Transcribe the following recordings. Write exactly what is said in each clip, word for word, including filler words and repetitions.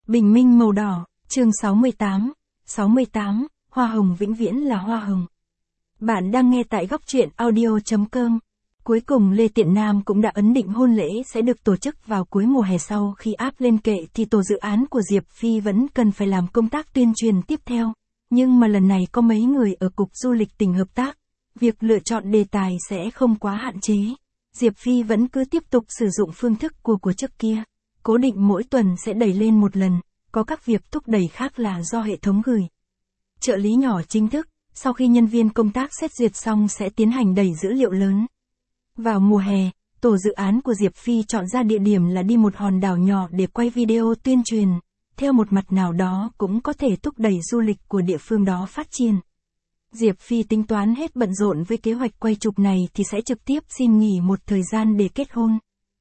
Bình minh màu đỏ, chương sáu mươi tám, sáu mươi tám, hoa hồng vĩnh viễn là hoa hồng. Bạn đang nghe tại góc truyện audio chấm com. Cuối cùng Lê Tiện Nam cũng đã ấn định hôn lễ sẽ được tổ chức vào cuối mùa hè. Sau khi áp lên kệ thì tổ dự án của Diệp Phi vẫn cần phải làm công tác tuyên truyền tiếp theo. Nhưng mà lần này có mấy người ở Cục Du lịch tỉnh hợp tác. Việc lựa chọn đề tài sẽ không quá hạn chế. Diệp Phi vẫn cứ tiếp tục sử dụng phương thức của của trước kia. Cố định mỗi tuần sẽ đẩy lên một lần, có các việc thúc đẩy khác là do hệ thống gửi. Trợ lý nhỏ chính thức, sau khi nhân viên công tác xét duyệt xong sẽ tiến hành đẩy dữ liệu lớn. Vào mùa hè, tổ dự án của Diệp Phi chọn ra địa điểm là đi một hòn đảo nhỏ để quay video tuyên truyền, theo một mặt nào đó cũng có thể thúc đẩy du lịch của địa phương đó phát triển. Diệp Phi tính toán hết bận rộn với kế hoạch quay chụp này thì sẽ trực tiếp xin nghỉ một thời gian để kết hôn.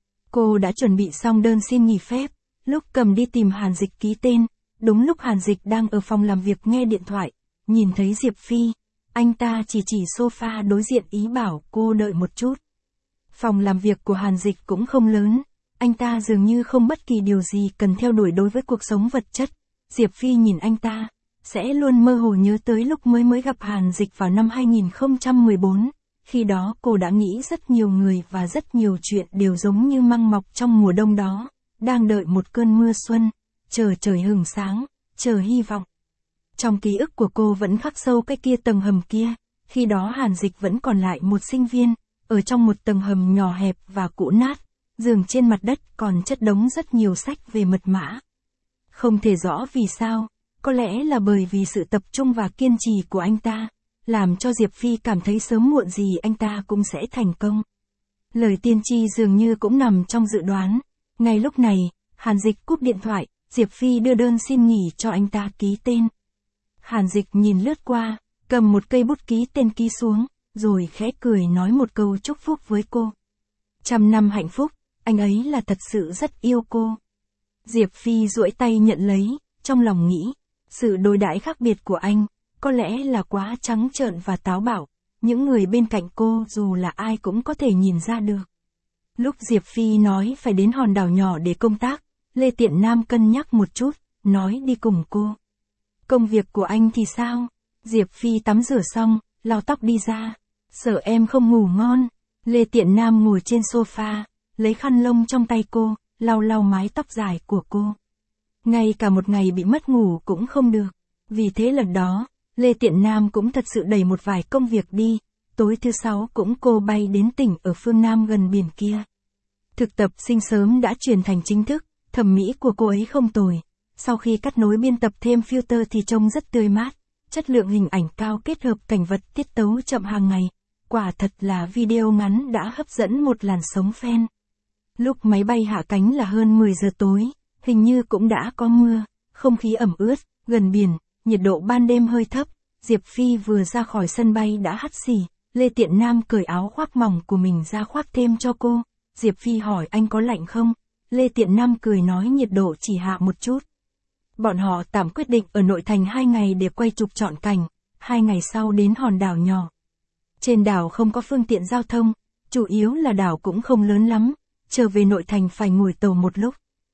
Cô đã chuẩn bị xong đơn xin nghỉ phép, lúc cầm đi tìm Hàn Dịch ký tên, đúng lúc Hàn Dịch đang ở phòng làm việc nghe điện thoại, nhìn thấy Diệp Phi, anh ta chỉ chỉ sofa đối diện ý bảo cô đợi một chút. Phòng làm việc của Hàn Dịch cũng không lớn, anh ta dường như không bất kỳ điều gì cần theo đuổi đối với cuộc sống vật chất. Diệp Phi nhìn anh ta, sẽ luôn mơ hồ nhớ tới lúc mới mới gặp Hàn Dịch vào năm hai nghìn không trăm mười bốn. Khi đó cô đã nghĩ rất nhiều người và rất nhiều chuyện đều giống như măng mọc trong mùa đông đó, đang đợi một cơn mưa xuân, chờ trời hừng sáng, chờ hy vọng. Trong ký ức của cô vẫn khắc sâu cái kia tầng hầm kia, khi đó Hàn Dịch vẫn còn lại một sinh viên, ở trong một tầng hầm nhỏ hẹp và cũ nát, giường trên mặt đất còn chất đống rất nhiều sách về mật mã. Không thể rõ vì sao, có lẽ là bởi vì sự tập trung và kiên trì của anh ta, làm cho Diệp Phi cảm thấy sớm muộn gì anh ta cũng sẽ thành công. Lời tiên tri dường như cũng nằm trong dự đoán. Ngay lúc này, Hàn Dịch cúp điện thoại, Diệp Phi đưa đơn xin nghỉ cho anh ta ký tên. Hàn Dịch nhìn lướt qua, cầm một cây bút ký tên ký xuống, rồi khẽ cười nói một câu chúc phúc với cô. Trăm năm hạnh phúc, anh ấy là thật sự rất yêu cô. Diệp Phi duỗi tay nhận lấy, trong lòng nghĩ, sự đối đãi khác biệt của anh, có lẽ là quá trắng trợn và táo bạo, những người bên cạnh cô dù là ai cũng có thể nhìn ra được. Lúc Diệp Phi nói phải đến hòn đảo nhỏ để công tác, Lê Tiện Nam cân nhắc một chút, nói đi cùng cô. Công việc của anh thì sao? Diệp Phi tắm rửa xong, lau tóc đi ra. Sợ em không ngủ ngon. Lê Tiện Nam ngồi trên sofa, lấy khăn lông trong tay cô, lau lau mái tóc dài của cô. Ngay cả một ngày bị mất ngủ cũng không được. Vì thế lần đó, Lê Tiện Nam cũng thật sự đẩy một vài công việc đi, tối thứ sáu cũng cô bay đến tỉnh ở phương Nam gần biển kia. Thực tập sinh sớm đã chuyển thành chính thức, thẩm mỹ của cô ấy không tồi. Sau khi cắt nối biên tập thêm filter thì trông rất tươi mát, chất lượng hình ảnh cao kết hợp cảnh vật tiết tấu chậm hàng ngày. Quả thật là video ngắn đã hấp dẫn một làn sóng fan. Lúc máy bay hạ cánh là hơn mười giờ tối, hình như cũng đã có mưa, không khí ẩm ướt, gần biển. Nhiệt độ ban đêm hơi thấp, Diệp Phi vừa ra khỏi sân bay đã hắt xì, Lê Tiện Nam cởi áo khoác mỏng của mình ra khoác thêm cho cô. Diệp Phi hỏi anh có lạnh không? Lê Tiện Nam cười nói nhiệt độ chỉ hạ một chút. Bọn họ tạm quyết định ở nội thành hai ngày để quay chụp trọn cảnh, hai ngày sau đến hòn đảo nhỏ. Trên đảo không có phương tiện giao thông, chủ yếu là đảo cũng không lớn lắm, trở về nội thành phải ngồi tàu một lúc.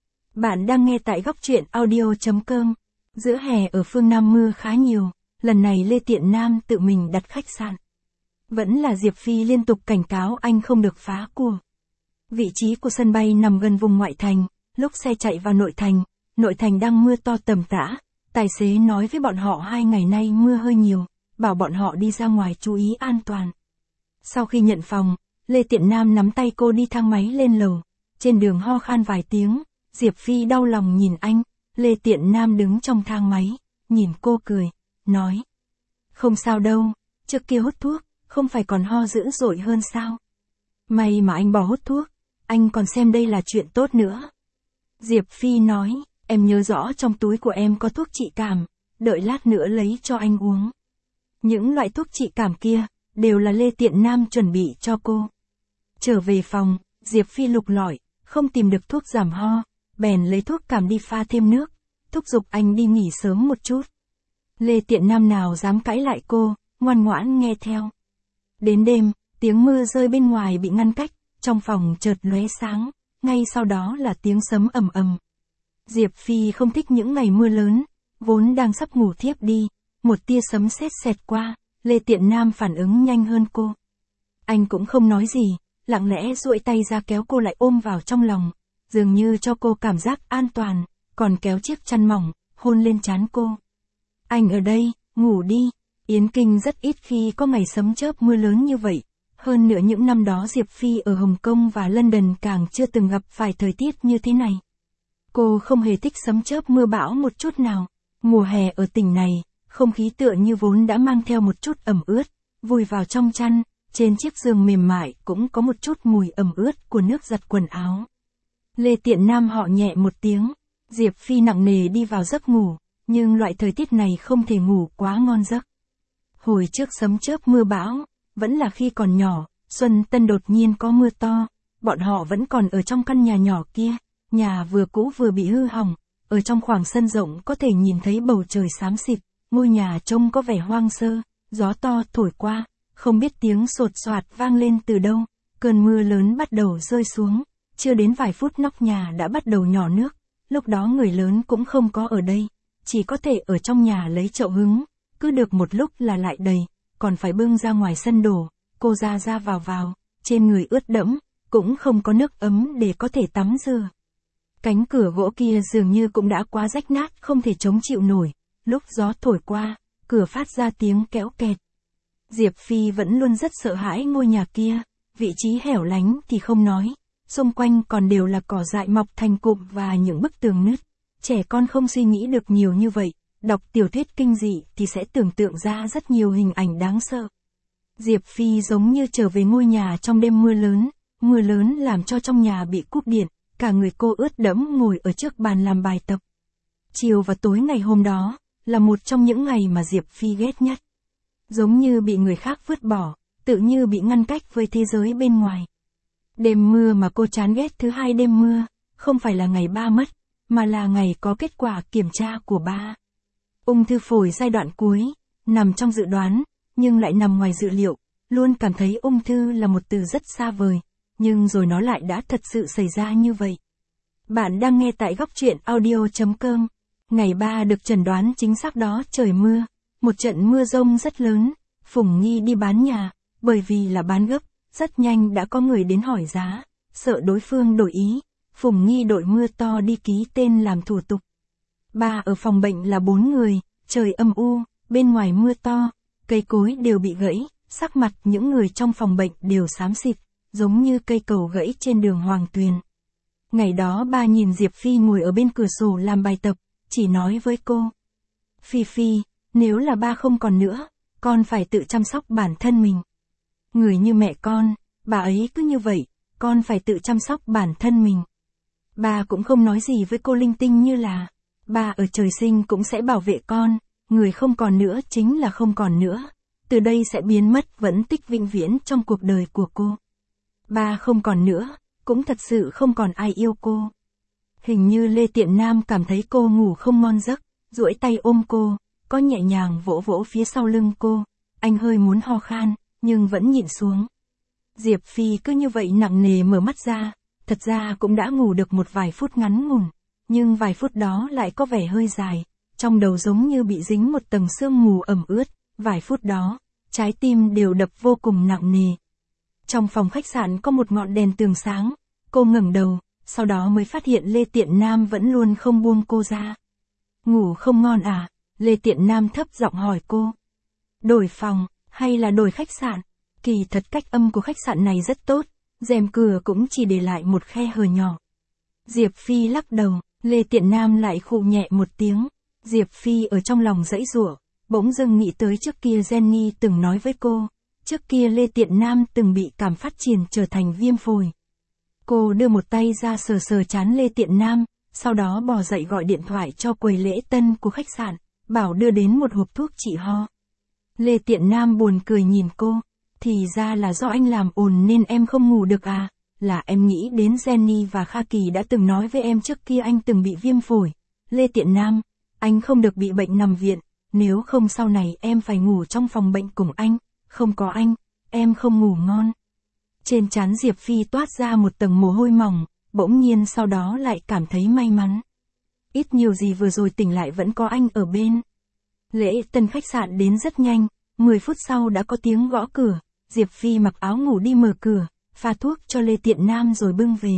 Bạn đang nghe tại góc truyện audio chấm com. Giữa hè ở phương Nam mưa khá nhiều, lần này Lê Tiện Nam tự mình đặt khách sạn. Vẫn là Diệp Phi liên tục cảnh cáo anh không được phá cua. Vị trí của sân bay nằm gần vùng ngoại thành, lúc xe chạy vào nội thành, nội thành đang mưa to tầm tã, tài xế nói với bọn họ hai ngày nay mưa hơi nhiều, bảo bọn họ đi ra ngoài chú ý an toàn. Sau khi nhận phòng, Lê Tiện Nam nắm tay cô đi thang máy lên lầu, trên đường ho khan vài tiếng, Diệp Phi đau lòng nhìn anh. Lê Tiện Nam đứng trong thang máy, nhìn cô cười, nói. Không sao đâu, trước kia hút thuốc, không phải còn ho dữ dội hơn sao? May mà anh bỏ hút thuốc, anh còn xem đây là chuyện tốt nữa. Diệp Phi nói, em nhớ rõ trong túi của em có thuốc trị cảm, đợi lát nữa lấy cho anh uống. Những loại thuốc trị cảm kia, đều là Lê Tiện Nam chuẩn bị cho cô. Trở về phòng, Diệp Phi lục lọi, không tìm được thuốc giảm ho. Bèn lấy thuốc cảm đi pha thêm nước, thúc giục anh đi nghỉ sớm một chút. Lê Tiện Nam nào dám cãi lại cô, ngoan ngoãn nghe theo. Đến đêm, tiếng mưa rơi bên ngoài bị ngăn cách, trong phòng chợt lóe sáng, ngay sau đó là tiếng sấm ầm ầm. Diệp Phi không thích những ngày mưa lớn, vốn đang sắp ngủ thiếp đi, một tia sấm sét xẹt qua, Lê Tiện Nam phản ứng nhanh hơn cô. Anh cũng không nói gì, lặng lẽ duỗi tay ra kéo cô lại ôm vào trong lòng, dường như cho cô cảm giác an toàn, còn kéo chiếc chăn mỏng, hôn lên trán cô. Anh ở đây, ngủ đi. Yến Kinh rất ít khi có ngày sấm chớp mưa lớn như vậy. Hơn nữa những năm đó Diệp Phi ở Hồng Kông và London càng chưa từng gặp phải thời tiết như thế này. Cô không hề thích sấm chớp mưa bão một chút nào. Mùa hè ở tỉnh này, không khí tựa như vốn đã mang theo một chút ẩm ướt, vùi vào trong chăn, trên chiếc giường mềm mại cũng có một chút mùi ẩm ướt của nước giặt quần áo. Lê Tiện Nam họ nhẹ một tiếng, Diệp Phi nặng nề đi vào giấc ngủ, nhưng loại thời tiết này không thể ngủ quá ngon giấc. Hồi trước sấm chớp mưa bão, vẫn là khi còn nhỏ, Xuân Tân đột nhiên có mưa to, bọn họ vẫn còn ở trong căn nhà nhỏ kia, nhà vừa cũ vừa bị hư hỏng, ở trong khoảng sân rộng có thể nhìn thấy bầu trời xám xịt, ngôi nhà trông có vẻ hoang sơ, gió to thổi qua, không biết tiếng sột soạt vang lên từ đâu, cơn mưa lớn bắt đầu rơi xuống, chưa đến vài phút nóc nhà đã bắt đầu nhỏ nước, lúc đó người lớn cũng không có ở đây, chỉ có thể ở trong nhà lấy chậu hứng, cứ được một lúc là lại đầy, còn phải bưng ra ngoài sân đổ, cô ra ra vào vào, trên người ướt đẫm, cũng không có nước ấm để có thể tắm rửa. Cánh cửa gỗ kia dường như cũng đã quá rách nát không thể chống chịu nổi, lúc gió thổi qua, cửa phát ra tiếng kéo kẹt. Diệp Phi vẫn luôn rất sợ hãi ngôi nhà kia, vị trí hẻo lánh thì không nói, xung quanh còn đều là cỏ dại mọc thành cụm và những bức tường nứt. Trẻ con không suy nghĩ được nhiều như vậy, đọc tiểu thuyết kinh dị thì sẽ tưởng tượng ra rất nhiều hình ảnh đáng sợ. Diệp Phi giống như trở về ngôi nhà trong đêm mưa lớn, mưa lớn làm cho trong nhà bị cúp điện, cả người cô ướt đẫm ngồi ở trước bàn làm bài tập. Chiều và tối ngày hôm đó, là một trong những ngày mà Diệp Phi ghét nhất. Giống như bị người khác vứt bỏ, tự như bị ngăn cách với thế giới bên ngoài. Đêm mưa mà cô chán ghét thứ hai đêm mưa, không phải là ngày ba mất, mà là ngày có kết quả kiểm tra của ba. Ung thư phổi giai đoạn cuối, nằm trong dự đoán, nhưng lại nằm ngoài dự liệu, luôn cảm thấy ung thư là một từ rất xa vời, nhưng rồi nó lại đã thật sự xảy ra như vậy. Bạn đang nghe tại góc truyện audio chấm com. Ngày ba được chẩn đoán chính xác đó trời mưa, một trận mưa rông rất lớn, Phùng Nghi đi bán nhà, bởi vì là bán gấp, rất nhanh đã có người đến hỏi giá, sợ đối phương đổi ý, Phùng Nghi đội mưa to đi ký tên làm thủ tục. Ba ở phòng bệnh là bốn người, trời âm u, bên ngoài mưa to, cây cối đều bị gãy, sắc mặt những người trong phòng bệnh đều xám xịt, giống như cây cầu gãy trên đường Hoàng Tuyền. Ngày đó ba nhìn Diệp Phi ngồi ở bên cửa sổ làm bài tập, chỉ nói với cô. Phi Phi, nếu là ba không còn nữa, con phải tự chăm sóc bản thân mình. Người như mẹ con, bà ấy cứ như vậy, con phải tự chăm sóc bản thân mình. Ba cũng không nói gì với cô linh tinh như là, ba ở trời sinh cũng sẽ bảo vệ con, người không còn nữa chính là không còn nữa, từ đây sẽ biến mất vẫn tích vĩnh viễn trong cuộc đời của cô. Ba không còn nữa, cũng thật sự không còn ai yêu cô. Hình như Lê Tiện Nam cảm thấy cô ngủ không ngon giấc, duỗi tay ôm cô, có nhẹ nhàng vỗ vỗ phía sau lưng cô, anh hơi muốn ho khan, nhưng vẫn nhịn xuống. Diệp Phi cứ như vậy nặng nề mở mắt ra, thật ra cũng đã ngủ được một vài phút ngắn ngủn, nhưng vài phút đó lại có vẻ hơi dài, trong đầu giống như bị dính một tầng sương mù ẩm ướt, vài phút đó, trái tim đều đập vô cùng nặng nề. Trong phòng khách sạn có một ngọn đèn tường sáng, cô ngẩng đầu, sau đó mới phát hiện Lê Tiện Nam vẫn luôn không buông cô ra. Ngủ không ngon à? Lê Tiện Nam thấp giọng hỏi cô. Đổi phòng, hay là đổi khách sạn? Kỳ thật cách âm của khách sạn này rất tốt, rèm cửa cũng chỉ để lại một khe hở nhỏ. Diệp Phi lắc đầu, Lê Tiện Nam lại khụ nhẹ một tiếng. Diệp Phi ở trong lòng giãy giụa, bỗng dưng nghĩ tới trước kia Jenny từng nói với cô, trước kia Lê Tiện Nam từng bị cảm phát triển trở thành viêm phổi. Cô đưa một tay ra sờ sờ trán Lê Tiện Nam, sau đó bò dậy gọi điện thoại cho quầy lễ tân của khách sạn, bảo đưa đến một hộp thuốc trị ho. Lê Tiện Nam buồn cười nhìn cô, thì ra là do anh làm ồn nên em không ngủ được à, là em nghĩ đến Jenny và Kha Kỳ đã từng nói với em trước kia anh từng bị viêm phổi. Lê Tiện Nam, anh không được bị bệnh nằm viện, nếu không sau này em phải ngủ trong phòng bệnh cùng anh, không có anh, em không ngủ ngon. Trên trán Diệp Phi toát ra một tầng mồ hôi mỏng, bỗng nhiên sau đó lại cảm thấy may mắn. ít nhiều gì vừa rồi tỉnh lại vẫn có anh ở bên. Lễ tân khách sạn đến rất nhanh, mười phút sau đã có tiếng gõ cửa, Diệp Phi mặc áo ngủ đi mở cửa, pha thuốc cho Lê Tiện Nam rồi bưng về.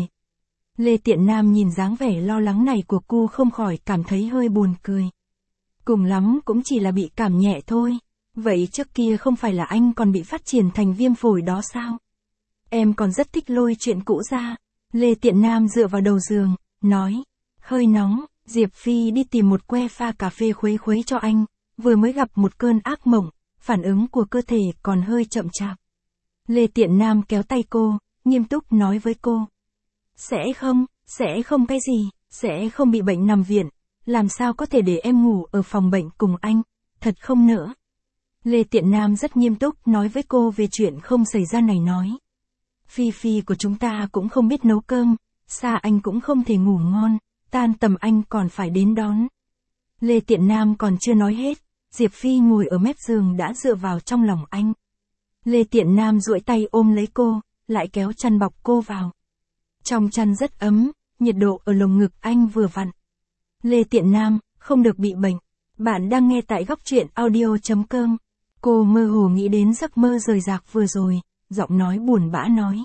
Lê Tiện Nam nhìn dáng vẻ lo lắng này của cô không khỏi cảm thấy hơi buồn cười. Cùng lắm cũng chỉ là bị cảm nhẹ thôi, vậy trước kia không phải là anh còn bị phát triển thành viêm phổi đó sao? Em còn rất thích lôi chuyện cũ ra. Lê Tiện Nam dựa vào đầu giường, nói, hơi nóng, Diệp Phi đi tìm một que pha cà phê khuấy khuấy cho anh, vừa mới gặp một cơn ác mộng, phản ứng của cơ thể còn hơi chậm chạp. Lê Tiện Nam kéo tay cô, nghiêm túc nói với cô. Sẽ không, sẽ không cái gì, sẽ không bị bệnh nằm viện, làm sao có thể để em ngủ ở phòng bệnh cùng anh, thật không nỡ. Lê Tiện Nam rất nghiêm túc nói với cô về chuyện không xảy ra này nói. Phi Phi của chúng ta cũng không biết nấu cơm, xa anh cũng không thể ngủ ngon, tan tầm anh còn phải đến đón. Lê Tiện Nam còn chưa nói hết, Diệp Phi ngồi ở mép giường đã dựa vào trong lòng anh. Lê Tiện Nam duỗi tay ôm lấy cô, lại kéo chăn bọc cô vào. Trong chăn rất ấm, nhiệt độ ở lồng ngực anh vừa vặn. Lê Tiện Nam, không được bị bệnh. Bạn đang nghe tại góc truyện audio chấm com. Cô mơ hồ nghĩ đến giấc mơ rời rạc vừa rồi, giọng nói buồn bã nói.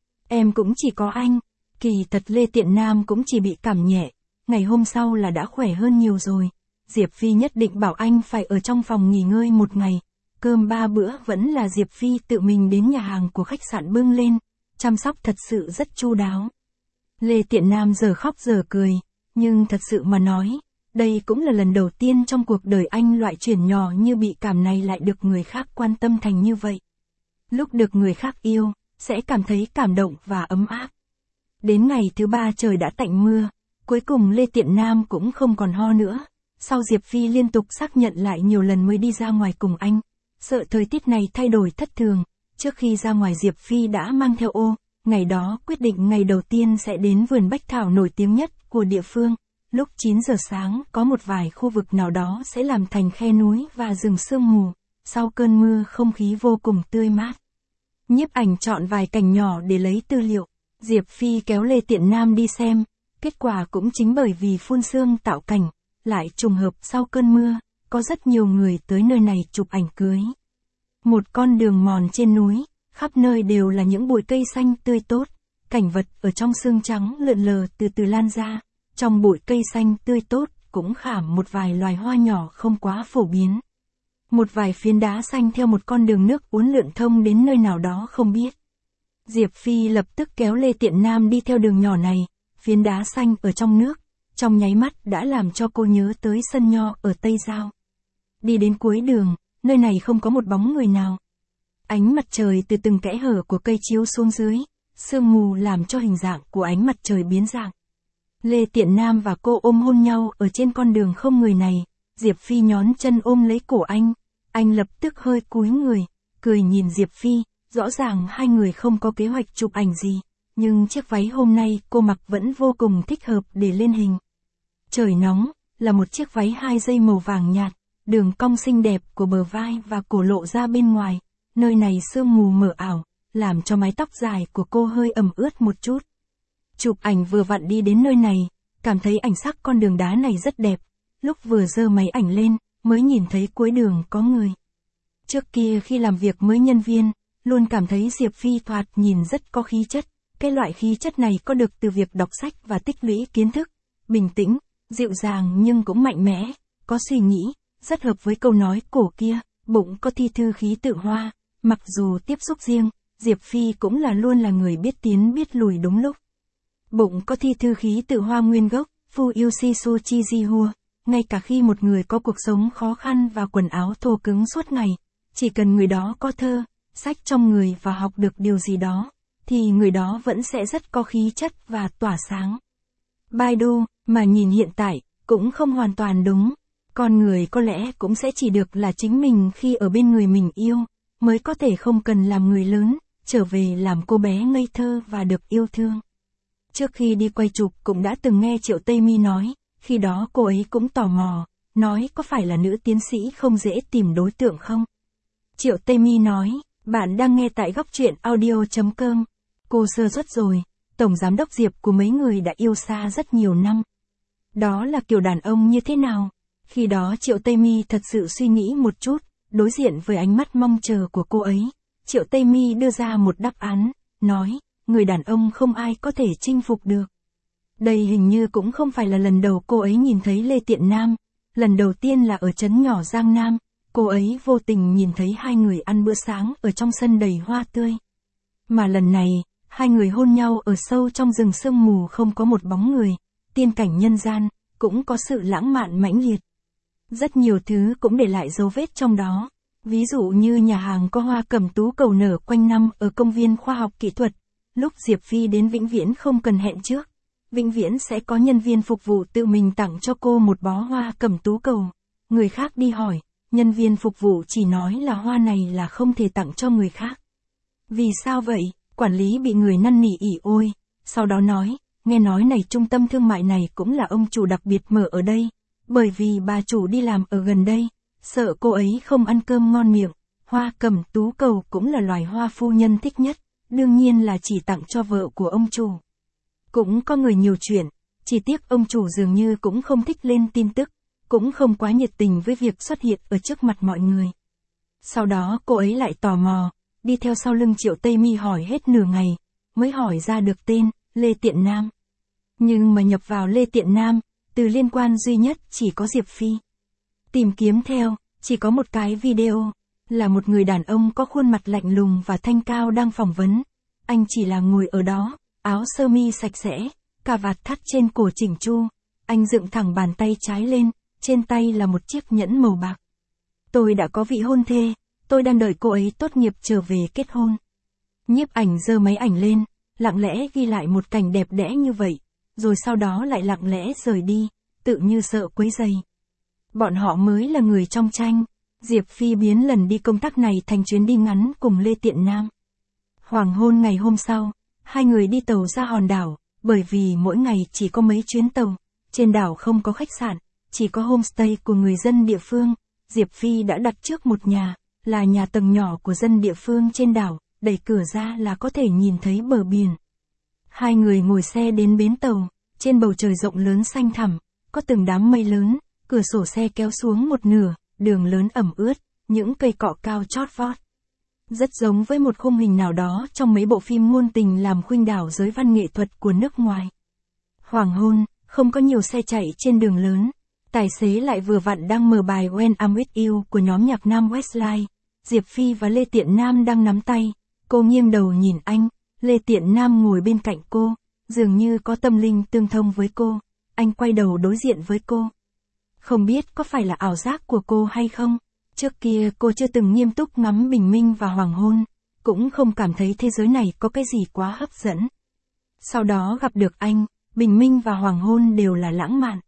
Em cũng chỉ có anh, kỳ thật Lê Tiện Nam cũng chỉ bị cảm nhẹ, ngày hôm sau là đã khỏe hơn nhiều rồi. Diệp Phi nhất định bảo anh phải ở trong phòng nghỉ ngơi một ngày, cơm ba bữa vẫn là Diệp Phi tự mình đến nhà hàng của khách sạn bưng lên, chăm sóc thật sự rất chu đáo. Lê Tiện Nam giờ khóc giờ cười, nhưng thật sự mà nói, đây cũng là lần đầu tiên trong cuộc đời anh loại chuyện nhỏ như bị cảm này lại được người khác quan tâm thành như vậy. Lúc được người khác yêu, sẽ cảm thấy cảm động và ấm áp. Đến ngày thứ ba trời đã tạnh mưa, cuối cùng Lê Tiện Nam cũng không còn ho nữa. Sau Diệp Phi liên tục xác nhận lại nhiều lần mới đi ra ngoài cùng anh, sợ thời tiết này thay đổi thất thường, trước khi ra ngoài Diệp Phi đã mang theo ô, ngày đó quyết định ngày đầu tiên sẽ đến vườn bách thảo nổi tiếng nhất của địa phương. Lúc chín giờ sáng có một vài khu vực nào đó sẽ làm thành khe núi và rừng sương mù, sau cơn mưa không khí vô cùng tươi mát. Nhiếp ảnh chọn vài cảnh nhỏ để lấy tư liệu, Diệp Phi kéo Lê Tiện Nam đi xem, kết quả cũng chính bởi vì phun sương tạo cảnh, lại trùng hợp sau cơn mưa, có rất nhiều người tới nơi này chụp ảnh cưới. Một con đường mòn trên núi, khắp nơi đều là những bụi cây xanh tươi tốt, cảnh vật ở trong sương trắng lượn lờ từ từ lan ra, trong bụi cây xanh tươi tốt cũng khảm một vài loài hoa nhỏ không quá phổ biến. Một vài phiến đá xanh theo một con đường nước uốn lượn thông đến nơi nào đó không biết. Diệp Phi lập tức kéo Lê Tiện Nam đi theo đường nhỏ này, phiến đá xanh ở trong nước, trong nháy mắt đã làm cho cô nhớ tới sân nho ở Tây Giao. Đi đến cuối đường, nơi này không có một bóng người nào. Ánh mặt trời từ từng kẽ hở của cây chiếu xuống dưới, sương mù làm cho hình dạng của ánh mặt trời biến dạng. Lê Tiện Nam và cô ôm hôn nhau ở trên con đường không người này, Diệp Phi nhón chân ôm lấy cổ anh, anh lập tức hơi cúi người, cười nhìn Diệp Phi, rõ ràng hai người không có kế hoạch chụp ảnh gì, nhưng chiếc váy hôm nay cô mặc vẫn vô cùng thích hợp để lên hình. Trời nóng, là một chiếc váy hai dây màu vàng nhạt, đường cong xinh đẹp của bờ vai và cổ lộ ra bên ngoài, nơi này sương mù mờ ảo, làm cho mái tóc dài của cô hơi ẩm ướt một chút. Chụp ảnh vừa vặn đi đến nơi này, cảm thấy ảnh sắc con đường đá này rất đẹp, lúc vừa giơ máy ảnh lên, mới nhìn thấy cuối đường có người. Trước kia khi làm việc với nhân viên, luôn cảm thấy Diệp Phi thoạt nhìn rất có khí chất, cái loại khí chất này có được từ việc đọc sách và tích lũy kiến thức, bình tĩnh, dịu dàng nhưng cũng mạnh mẽ, có suy nghĩ, rất hợp với câu nói cổ kia, bụng có thi thư khí tự hoa, mặc dù tiếp xúc riêng, Diệp Phi cũng là luôn là người biết tiến biết lùi đúng lúc. Bụng có thi thư khí tự hoa nguyên gốc, Fu Yu Si Su Chi Ji Hua, ngay cả khi một người có cuộc sống khó khăn và quần áo thô cứng suốt ngày, chỉ cần người đó có thơ, sách trong người và học được điều gì đó, thì người đó vẫn sẽ rất có khí chất và tỏa sáng. Baidu, mà nhìn hiện tại, cũng không hoàn toàn đúng. Con người có lẽ cũng sẽ chỉ được là chính mình khi ở bên người mình yêu, mới có thể không cần làm người lớn, trở về làm cô bé ngây thơ và được yêu thương. Trước khi đi quay chụp cũng đã từng nghe Triệu Tây Mi nói, khi đó cô ấy cũng tò mò, nói có phải là nữ tiến sĩ không dễ tìm đối tượng không? Triệu Tây Mi nói, bạn đang nghe tại góc truyện audio chấm com. Cô sơ suất rồi, Tổng Giám đốc Diệp của mấy người đã yêu xa rất nhiều năm. Đó là kiểu đàn ông như thế nào? Khi đó Triệu Tây Mi thật sự suy nghĩ một chút, đối diện với ánh mắt mong chờ của cô ấy. Triệu Tây Mi đưa ra một đáp án, nói, người đàn ông không ai có thể chinh phục được. Đây hình như cũng không phải là lần đầu cô ấy nhìn thấy Lê Tiện Nam, lần đầu tiên là ở trấn nhỏ Giang Nam, cô ấy vô tình nhìn thấy hai người ăn bữa sáng ở trong sân đầy hoa tươi. Mà lần này, hai người hôn nhau ở sâu trong rừng sương mù không có một bóng người, tiên cảnh nhân gian, cũng có sự lãng mạn mãnh liệt. Rất nhiều thứ cũng để lại dấu vết trong đó, ví dụ như nhà hàng có hoa cẩm tú cầu nở quanh năm ở công viên khoa học kỹ thuật, lúc Diệp Phi đến vĩnh viễn không cần hẹn trước. Vĩnh viễn sẽ có nhân viên phục vụ tự mình tặng cho cô một bó hoa cẩm tú cầu. Người khác đi hỏi, nhân viên phục vụ chỉ nói là hoa này là không thể tặng cho người khác. Vì sao vậy? Quản lý bị người năn nỉ ỉ ôi. Sau đó nói, nghe nói này trung tâm thương mại này cũng là ông chủ đặc biệt mở ở đây. Bởi vì bà chủ đi làm ở gần đây, sợ cô ấy không ăn cơm ngon miệng. Hoa cẩm tú cầu cũng là loài hoa phu nhân thích nhất, đương nhiên là chỉ tặng cho vợ của ông chủ. Cũng có người nhiều chuyện, chỉ tiếc ông chủ dường như cũng không thích lên tin tức, cũng không quá nhiệt tình với việc xuất hiện ở trước mặt mọi người. Sau đó cô ấy lại tò mò, đi theo sau lưng Triệu Tây Mi hỏi hết nửa ngày, mới hỏi ra được tên, Lê Tiện Nam. Nhưng mà nhập vào Lê Tiện Nam, từ liên quan duy nhất chỉ có Diệp Phi. Tìm kiếm theo, chỉ có một cái video, là một người đàn ông có khuôn mặt lạnh lùng và thanh cao đang phỏng vấn. Anh chỉ là ngồi ở đó, áo sơ mi sạch sẽ, cà vạt thắt trên cổ chỉnh chu, anh dựng thẳng bàn tay trái lên, trên tay là một chiếc nhẫn màu bạc. Tôi đã có vị hôn thê, tôi đang đợi cô ấy tốt nghiệp trở về kết hôn. Nhiếp ảnh giơ máy ảnh lên, lặng lẽ ghi lại một cảnh đẹp đẽ như vậy, rồi sau đó lại lặng lẽ rời đi, tự như sợ quấy rầy. Bọn họ mới là người trong tranh, Diệp Phi biến lần đi công tác này thành chuyến đi ngắn cùng Lê Tiện Nam. Hoàng hôn ngày hôm sau, hai người đi tàu ra hòn đảo, bởi vì mỗi ngày chỉ có mấy chuyến tàu, trên đảo không có khách sạn, chỉ có homestay của người dân địa phương. Diệp Phi đã đặt trước một nhà, là nhà tầng nhỏ của dân địa phương trên đảo, đẩy cửa ra là có thể nhìn thấy bờ biển. Hai người ngồi xe đến bến tàu, trên bầu trời rộng lớn xanh thẳm, có từng đám mây lớn, cửa sổ xe kéo xuống một nửa, đường lớn ẩm ướt, những cây cọ cao chót vót. Rất giống với một khung hình nào đó trong mấy bộ phim ngôn tình làm khuynh đảo giới văn nghệ thuật của nước ngoài. Hoàng hôn, không có nhiều xe chạy trên đường lớn. Tài xế lại vừa vặn đang mở bài When I'm With You của nhóm nhạc nam Westlife. Diệp Phi và Lê Tiện Nam đang nắm tay. Cô nghiêng đầu nhìn anh, Lê Tiện Nam ngồi bên cạnh cô, dường như có tâm linh tương thông với cô. Anh quay đầu đối diện với cô. Không biết có phải là ảo giác của cô hay không? Trước kia cô chưa từng nghiêm túc ngắm bình minh và hoàng hôn, cũng không cảm thấy thế giới này có cái gì quá hấp dẫn. Sau đó gặp được anh, bình minh và hoàng hôn đều là lãng mạn.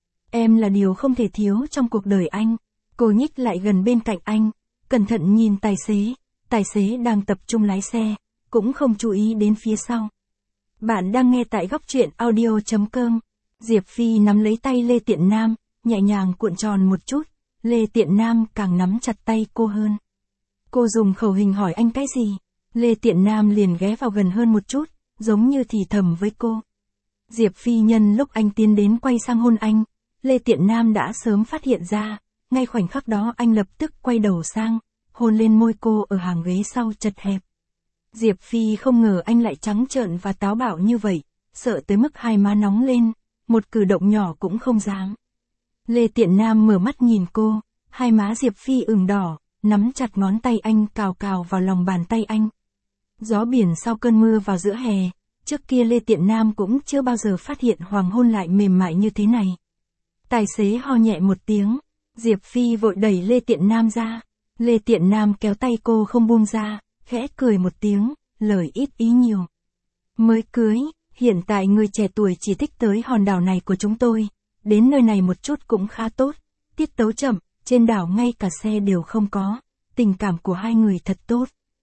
Em là điều không thể thiếu trong cuộc đời anh. Cô nhích lại gần bên cạnh anh, cẩn thận nhìn tài xế. Tài xế đang tập trung lái xe, cũng không chú ý đến phía sau. Bạn đang nghe tại góc truyện audio chấm com. Diệp Phi nắm lấy tay Lê Tiện Nam, nhẹ nhàng cuộn tròn một chút. Lê Tiện Nam càng nắm chặt tay cô hơn. Cô dùng khẩu hình hỏi anh cái gì? Lê Tiện Nam liền ghé vào gần hơn một chút, giống như thì thầm với cô. Diệp Phi nhân lúc anh tiến đến quay sang hôn anh, Lê Tiện Nam đã sớm phát hiện ra, ngay khoảnh khắc đó anh lập tức quay đầu sang, hôn lên môi cô ở hàng ghế sau chật hẹp. Diệp Phi không ngờ anh lại trắng trợn và táo bạo như vậy, sợ tới mức hai má nóng lên, một cử động nhỏ cũng không dám. Lê Tiện Nam mở mắt nhìn cô, hai má Diệp Phi ửng đỏ, nắm chặt ngón tay anh cào cào vào lòng bàn tay anh. Gió biển sau cơn mưa vào giữa hè, trước kia Lê Tiện Nam cũng chưa bao giờ phát hiện hoàng hôn lại mềm mại như thế này. Tài xế ho nhẹ một tiếng, Diệp Phi vội đẩy Lê Tiện Nam ra. Lê Tiện Nam kéo tay cô không buông ra, khẽ cười một tiếng, lời ít ý nhiều. Mới cưới, hiện tại người trẻ tuổi chỉ thích tới hòn đảo này của chúng tôi. Đến nơi này một chút cũng khá tốt, tiết tấu chậm, trên đảo ngay cả xe đều không có, tình cảm của hai người thật tốt.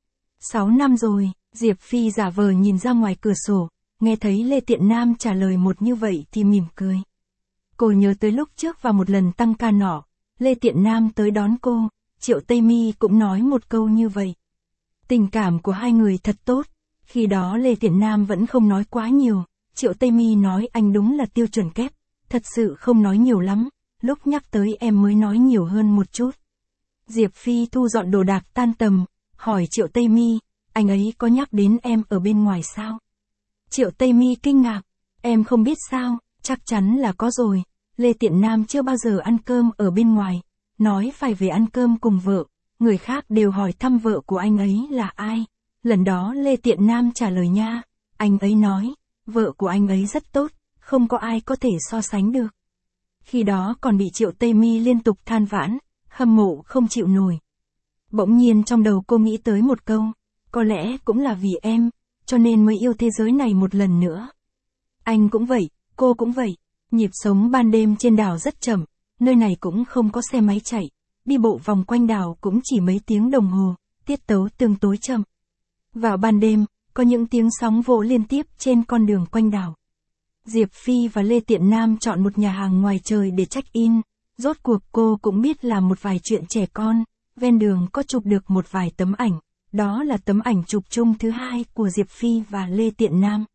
Sáu năm rồi, Diệp Phi giả vờ nhìn ra ngoài cửa sổ, nghe thấy Lê Tiện Nam trả lời một như vậy thì mỉm cười. Cô nhớ tới lúc trước vào một lần tăng ca nọ, Lê Tiện Nam tới đón cô, Triệu Tây Mi cũng nói một câu như vậy. Tình cảm của hai người thật tốt, khi đó Lê Tiện Nam vẫn không nói quá nhiều, Triệu Tây Mi nói anh đúng là tiêu chuẩn kép. thật sự không nói nhiều lắm, lúc nhắc tới em mới nói nhiều hơn một chút. Diệp Phi thu dọn đồ đạc tan tầm, hỏi Triệu Tây Mi, anh ấy có nhắc đến em ở bên ngoài sao? Triệu Tây Mi kinh ngạc, em không biết sao, chắc chắn là có rồi, Lê Tiện Nam chưa bao giờ ăn cơm ở bên ngoài, nói phải về ăn cơm cùng vợ, người khác đều hỏi thăm vợ của anh ấy là ai. Lần đó Lê Tiện Nam trả lời nha, anh ấy nói, vợ của anh ấy rất tốt, không có ai có thể so sánh được. Khi đó còn bị Triệu Tây Mi liên tục than vãn, hâm mộ không chịu nổi. Bỗng nhiên trong đầu cô nghĩ tới một câu, có lẽ cũng là vì em, cho nên mới yêu thế giới này một lần nữa. Anh cũng vậy, cô cũng vậy, nhịp sống ban đêm trên đảo rất chậm, nơi này cũng không có xe máy chạy, đi bộ vòng quanh đảo cũng chỉ mấy tiếng đồng hồ, tiết tấu tương đối chậm. Vào ban đêm, có những tiếng sóng vỗ liên tiếp trên con đường quanh đảo. Diệp Phi và Lê Tiện Nam chọn một nhà hàng ngoài trời để check-in, rốt cuộc cô cũng biết làm một vài chuyện trẻ con, ven đường có chụp được một vài tấm ảnh, đó là tấm ảnh chụp chung thứ hai của Diệp Phi và Lê Tiện Nam.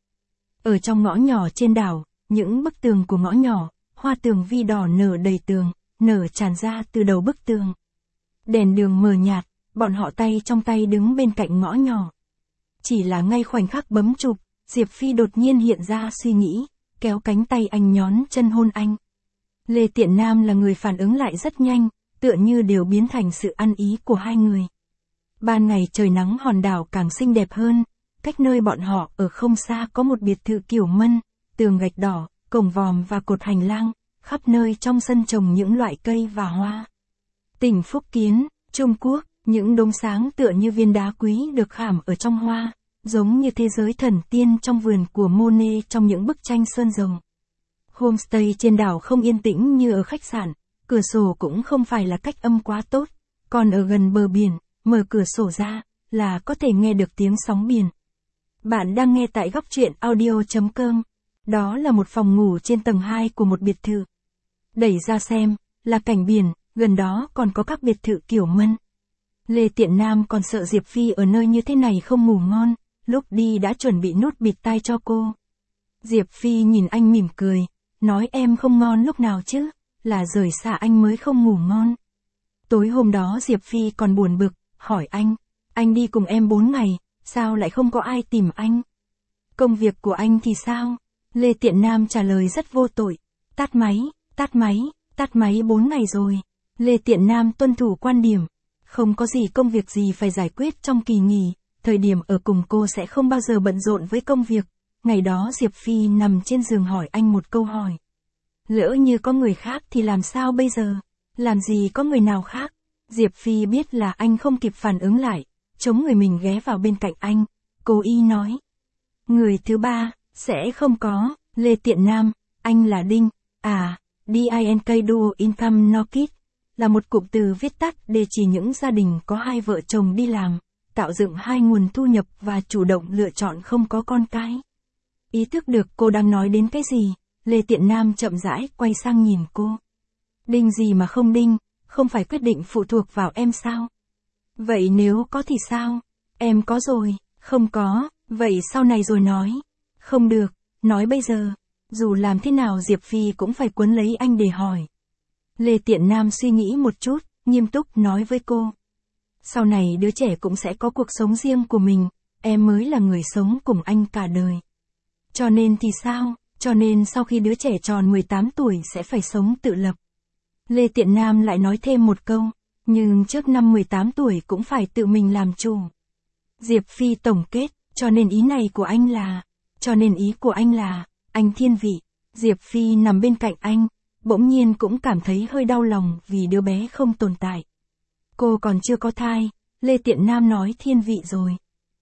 Ở trong ngõ nhỏ trên đảo, những bức tường của ngõ nhỏ, hoa tường vi đỏ nở đầy tường, nở tràn ra từ đầu bức tường. Đèn đường mờ nhạt, bọn họ tay trong tay đứng bên cạnh ngõ nhỏ. Chỉ là ngay khoảnh khắc bấm chụp, Diệp Phi đột nhiên hiện ra suy nghĩ, kéo cánh tay anh nhón chân hôn anh. Lê Tiện Nam là người phản ứng lại rất nhanh, tựa như đều biến thành sự ăn ý của hai người. Ban ngày trời nắng hòn đảo càng xinh đẹp hơn, cách nơi bọn họ ở không xa có một biệt thự kiểu Mân, tường gạch đỏ, cổng vòm và cột hành lang, khắp nơi trong sân trồng những loại cây và hoa. Tỉnh Phúc Kiến, Trung Quốc, những đốm sáng tựa như viên đá quý được khảm ở trong hoa, giống như thế giới thần tiên trong vườn của Monet trong những bức tranh sơn dầu. Homestay trên đảo không yên tĩnh như ở khách sạn, cửa sổ cũng không phải là cách âm quá tốt, còn ở gần bờ biển, mở cửa sổ ra, là có thể nghe được tiếng sóng biển. Bạn đang nghe tại góc truyện audio chấm com, đó là một phòng ngủ trên tầng hai của một biệt thự. Đẩy ra xem, là cảnh biển, gần đó còn có các biệt thự kiểu Mân. Lê Tiện Nam còn sợ Diệp Phi ở nơi như thế này không ngủ ngon, lúc đi đã chuẩn bị nút bịt tai cho cô. Diệp Phi nhìn anh mỉm cười, nói em không ngon lúc nào chứ, là rời xa anh mới không ngủ ngon. Tối hôm đó Diệp Phi còn buồn bực, hỏi anh, anh đi cùng em bốn ngày, sao lại không có ai tìm anh? Công việc của anh thì sao? Lê Tiện Nam trả lời rất vô tội, tắt máy, tắt máy, tắt máy bốn ngày rồi. Lê Tiện Nam tuân thủ quan điểm, không có gì công việc gì phải giải quyết trong kỳ nghỉ, thời điểm ở cùng cô sẽ không bao giờ bận rộn với công việc. Ngày đó Diệp Phi nằm trên giường hỏi anh một câu hỏi. Lỡ như có người khác thì làm sao bây giờ? Làm gì có người nào khác? Diệp Phi biết là anh không kịp phản ứng lại, chống người mình ghé vào bên cạnh anh, cố ý nói. Người thứ ba, sẽ không có, Lê Tiện Nam, anh là Đinh, à, đê i en ca Dual Income No Kid, là một cụm từ viết tắt để chỉ những gia đình có hai vợ chồng đi làm, tạo dựng hai nguồn thu nhập và chủ động lựa chọn không có con cái. Ý thức được cô đang nói đến cái gì, Lê Tiện Nam chậm rãi quay sang nhìn cô. Đinh gì mà không đinh, không phải quyết định phụ thuộc vào em sao? Vậy nếu có thì sao? Em có rồi, không có, vậy sau này rồi nói. Không được, nói bây giờ. Dù làm thế nào Diệp Phi cũng phải cuốn lấy anh để hỏi. Lê Tiện Nam suy nghĩ một chút, nghiêm túc nói với cô. Sau này đứa trẻ cũng sẽ có cuộc sống riêng của mình, em mới là người sống cùng anh cả đời. Cho nên thì sao? Cho nên sau khi đứa trẻ tròn mười tám tuổi sẽ phải sống tự lập. Lê Tiện Nam lại nói thêm một câu, nhưng trước năm mười tám tuổi cũng phải tự mình làm chủ. Diệp Phi tổng kết, cho nên ý này của anh là, cho nên ý của anh là, anh thiên vị. Diệp Phi nằm bên cạnh anh, bỗng nhiên cũng cảm thấy hơi đau lòng vì đứa bé không tồn tại. Cô còn chưa có thai, Lê Tiện Nam nói thiên vị rồi.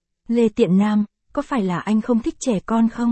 Lê Tiện Nam, có phải là anh không thích trẻ con không?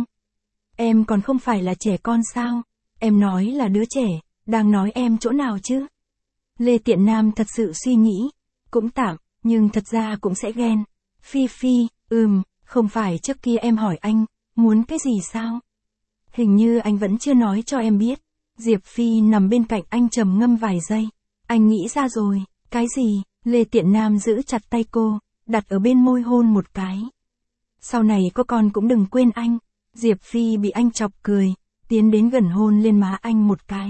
Em còn không phải là trẻ con sao? Em nói là đứa trẻ, đang nói em chỗ nào chứ? Lê Tiện Nam thật sự suy nghĩ, cũng tạm, nhưng thật ra cũng sẽ ghen. Phi Phi, ừm, không phải trước kia em hỏi anh, muốn cái gì sao? Hình như anh vẫn chưa nói cho em biết. Diệp Phi nằm bên cạnh anh trầm ngâm vài giây. Anh nghĩ ra rồi, cái gì? Lê Tiện Nam giữ chặt tay cô, đặt ở bên môi hôn một cái. Sau này có con cũng đừng quên anh. Diệp Phi bị anh chọc cười, tiến đến gần hôn lên má anh một cái.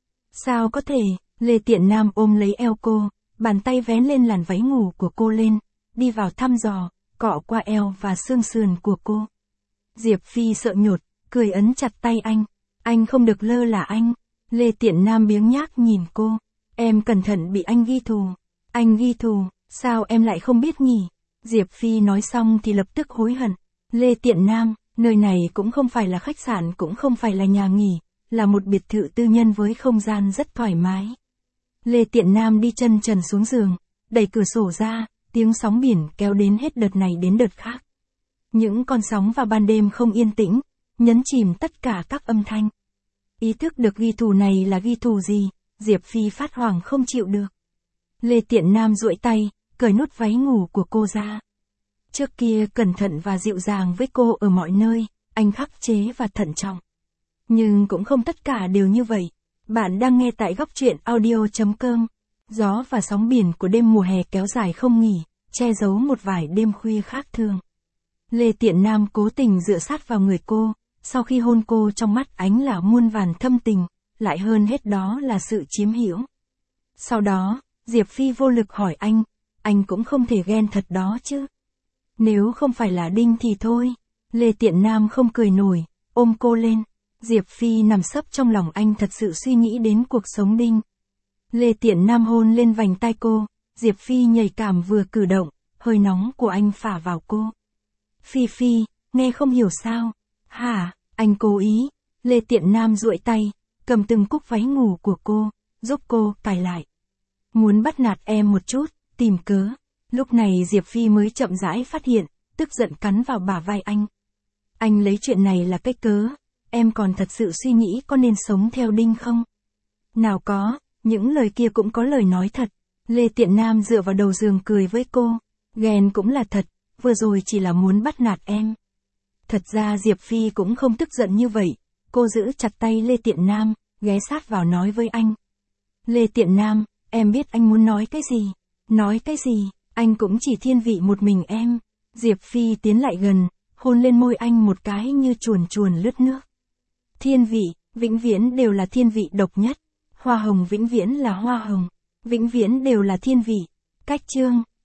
Sao có thể, Lê Tiện Nam ôm lấy eo cô, bàn tay vén lên làn váy ngủ của cô lên, đi vào thăm dò, cọ qua eo và xương sườn của cô. Diệp Phi sợ nhột, cười ấn chặt tay anh. Anh không được lơ là anh. Lê Tiện Nam biếng nhác nhìn cô. Em cẩn thận bị anh ghi thù. Anh ghi thù, sao em lại không biết nhỉ? Diệp Phi nói xong thì lập tức hối hận. Lê Tiện Nam, nơi này cũng không phải là khách sạn, cũng không phải là nhà nghỉ, là một biệt thự tư nhân với không gian rất thoải mái. Lê Tiện Nam đi chân trần xuống giường, đẩy cửa sổ ra, tiếng sóng biển kéo đến hết đợt này đến đợt khác. Những con sóng vào ban đêm không yên tĩnh, nhấn chìm tất cả các âm thanh. Ý thức được ghi thù này là ghi thù gì, Diệp Phi phát hoảng không chịu được. Lê Tiện Nam duỗi tay, cởi nút váy ngủ của cô ra. Trước kia cẩn thận và dịu dàng với cô ở mọi nơi, anh khắc chế và thận trọng. Nhưng cũng không tất cả đều như vậy. Bạn đang nghe tại góc truyện audio chấm com. Gió và sóng biển của đêm mùa hè kéo dài không nghỉ, che giấu một vài đêm khuya khác thường. Lê Tiện Nam cố tình dựa sát vào người cô, sau khi hôn cô trong mắt ánh là muôn vàn thâm tình, lại hơn hết đó là sự chiếm hữu. Sau đó, Diệp Phi vô lực hỏi anh, anh cũng không thể ghen thật đó chứ. Nếu không phải là Đinh thì thôi. Lê Tiện Nam không cười nổi, ôm cô lên. Diệp Phi nằm sấp trong lòng anh thật sự suy nghĩ đến cuộc sống Đinh. Lê Tiện Nam hôn lên vành tai cô, Diệp Phi nhạy cảm vừa cử động, hơi nóng của anh phả vào cô. Phi Phi, nghe không hiểu sao? Hả, anh cố ý. Lê Tiện Nam duỗi tay, cầm từng cúc váy ngủ của cô, giúp cô cài lại. Muốn bắt nạt em một chút, tìm cớ. Lúc này Diệp Phi mới chậm rãi phát hiện, tức giận cắn vào bả vai anh. Anh lấy chuyện này là cái cớ, em còn thật sự suy nghĩ có nên sống theo Đinh không? Nào có, những lời kia cũng có lời nói thật. Lê Tiện Nam dựa vào đầu giường cười với cô. Ghen cũng là thật, vừa rồi chỉ là muốn bắt nạt em. Thật ra Diệp Phi cũng không tức giận như vậy. Cô giữ chặt tay Lê Tiện Nam, ghé sát vào nói với anh. Lê Tiện Nam, em biết anh muốn nói cái gì. Nói cái gì, anh cũng chỉ thiên vị một mình em. Diệp Phi tiến lại gần, hôn lên môi anh một cái như chuồn chuồn lướt nước. Thiên vị, vĩnh viễn đều là thiên vị độc nhất. Hoa hồng vĩnh viễn là hoa hồng. Vĩnh viễn đều là thiên vị. Cách chương.